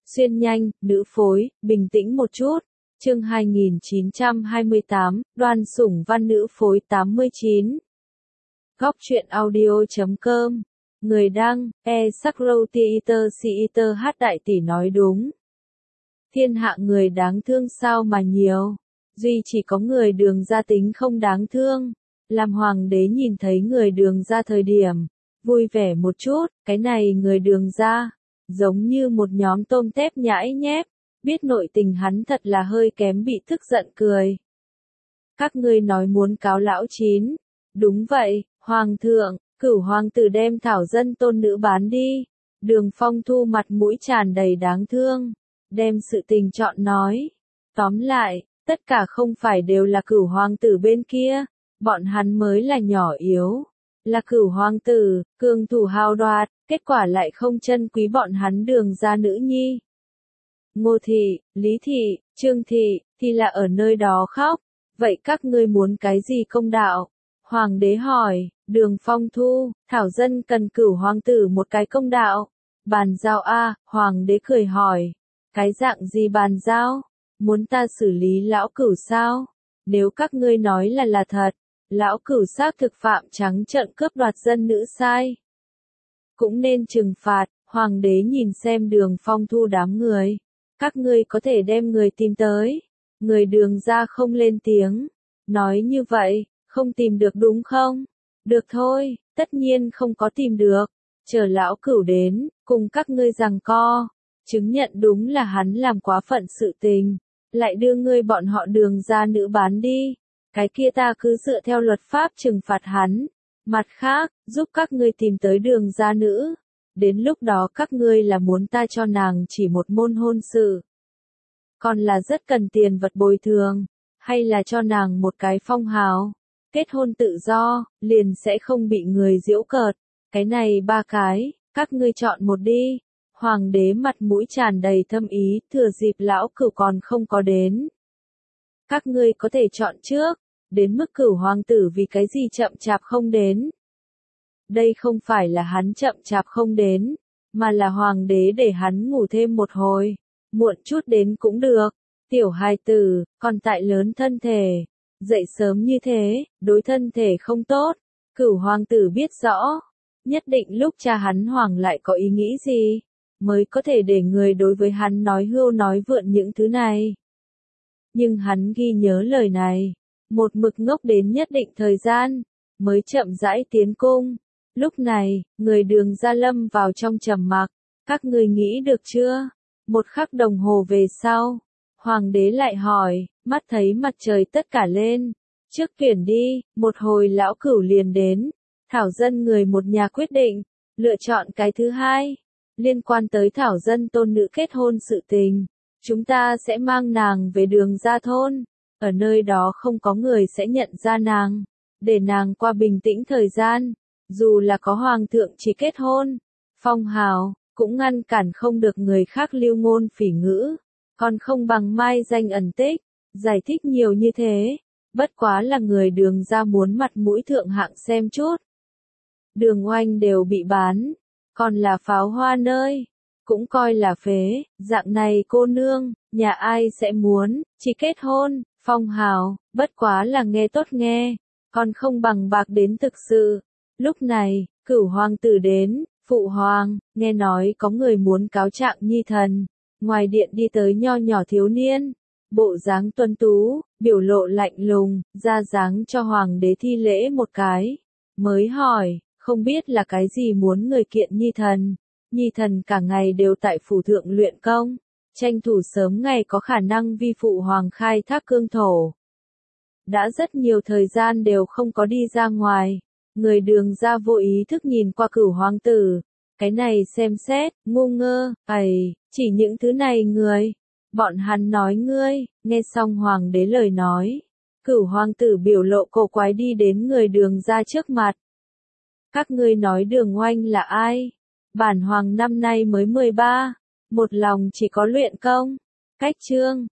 Xuyên nhanh, nữ phối, bình tĩnh một chút. Chương 2928, Đoan Sủng Văn nữ phối 89. Góc truyện audio.com. Người đăng, E-Sakrow Theater Theater hát đại tỷ nói đúng. Thiên hạ người đáng thương sao mà nhiều. Duy chỉ có người Đường Gia tính không đáng thương. Làm hoàng đế nhìn thấy người Đường Gia thời điểm, vui vẻ một chút, cái này người Đường Gia, giống như một nhóm tôm tép nhãi nhép, biết nội tình hắn thật là hơi kém bị tức giận cười. Các ngươi nói muốn cáo lão chín. Đúng vậy, hoàng thượng, cửu hoàng tử đem thảo dân tôn nữ bán đi. Đường Phong Thu mặt mũi tràn đầy đáng thương, đem sự tình chọn nói. Tóm lại, tất cả không phải đều là cửu hoàng tử bên kia, bọn hắn mới là nhỏ yếu. Là cửu hoàng tử, cường thủ hào đoạt, kết quả lại không trân quý bọn hắn Đường Gia nữ nhi. Ngô thị, Lý thị, Trương thị, thì là ở nơi đó khóc. Vậy các ngươi muốn cái gì công đạo? Hoàng đế hỏi. Đường Phong Thu, thảo dân cần cửu hoàng tử một cái công đạo. Bàn giao a, hoàng đế cười hỏi. Cái dạng gì bàn giao? Muốn ta xử lý lão cửu sao? Nếu các ngươi nói là thật, lão cửu xác thực phạm trắng trợn cướp đoạt dân nữ sai, cũng nên trừng phạt. Hoàng đế nhìn xem Đường Phong Thu đám người. Các ngươi có thể đem người tìm tới. Người Đường Gia không lên tiếng. Nói như vậy, không tìm được đúng không? Được thôi, tất nhiên không có tìm được. Chờ lão cửu đến, cùng các ngươi giằng co. Chứng nhận đúng là hắn làm quá phận sự tình. Lại đưa ngươi bọn họ Đường Gia nữ bán đi. Cái kia ta cứ dựa theo luật pháp trừng phạt hắn. Mặt khác, giúp các ngươi tìm tới Đường Gia nữ. Đến lúc đó các ngươi là muốn ta cho nàng chỉ một môn hôn sự, còn là rất cần tiền vật bồi thường, hay là cho nàng một cái phong hào, kết hôn tự do, liền sẽ không bị người giễu cợt. Cái này ba cái, các ngươi chọn một đi. Hoàng đế mặt mũi tràn đầy thâm ý, thừa dịp lão cửu còn không có đến. Các ngươi có thể chọn trước, đến mức cửu hoàng tử vì cái gì chậm chạp không đến. Đây không phải là hắn chậm chạp không đến, mà là hoàng đế để hắn ngủ thêm một hồi, muộn chút đến cũng được. Tiểu hài tử, còn tại lớn thân thể, dậy sớm như thế, đối thân thể không tốt. Cửu hoàng tử biết rõ, nhất định lúc cha hắn hoàng lại có ý nghĩ gì, mới có thể để người đối với hắn nói hưu nói vượn những thứ này. Nhưng hắn ghi nhớ lời này, một mực ngốc đến nhất định thời gian, mới chậm rãi tiến cung. Lúc này, người Đường Gia lâm vào trong trầm mặc. Các ngươi nghĩ được chưa? Một khắc đồng hồ về sau, hoàng đế lại hỏi, mắt thấy mặt trời tất cả lên. Trước tuyển đi, một hồi lão cửu liền đến. Thảo dân người một nhà quyết định, lựa chọn cái thứ hai. Liên quan tới thảo dân tôn nữ kết hôn sự tình, chúng ta sẽ mang nàng về Đường Gia thôn. Ở nơi đó không có người sẽ nhận ra nàng, để nàng qua bình tĩnh thời gian. Dù là có hoàng thượng chỉ kết hôn, phong hào, cũng ngăn cản không được người khác lưu ngôn phỉ ngữ, còn không bằng mai danh ẩn tích. Giải thích nhiều như thế, bất quá là người Đường Gia muốn mặt mũi thượng hạng xem chút. Đường Oanh đều bị bán, còn là pháo hoa nơi, cũng coi là phế. Dạng này cô nương, nhà ai sẽ muốn, chỉ kết hôn, phong hào, bất quá là nghe tốt nghe, còn không bằng bạc đến thực sự. Lúc này, cửu hoàng tử đến. Phụ hoàng, nghe nói có người muốn cáo trạng nhi thần. Ngoài điện đi tới nho nhỏ thiếu niên, bộ dáng tuấn tú, biểu lộ lạnh lùng, ra dáng cho hoàng đế thi lễ một cái. Mới hỏi, không biết là cái gì muốn người kiện nhi thần. Nhi thần cả ngày đều tại phủ thượng luyện công, tranh thủ sớm ngày có khả năng vi phụ hoàng khai thác cương thổ. Đã rất nhiều thời gian đều không có đi ra ngoài. Người Đường Gia vô ý thức nhìn qua cửu hoàng tử. Cái này xem xét, ngu ngơ, chỉ những thứ này người. Bọn hắn nói ngươi. Nghe xong hoàng đế lời nói, cửu hoàng tử biểu lộ cổ quái đi đến người Đường Gia trước mặt. Các ngươi nói Đường Oanh là ai? Bản hoàng năm nay mới 13, một lòng chỉ có luyện công. Cách chương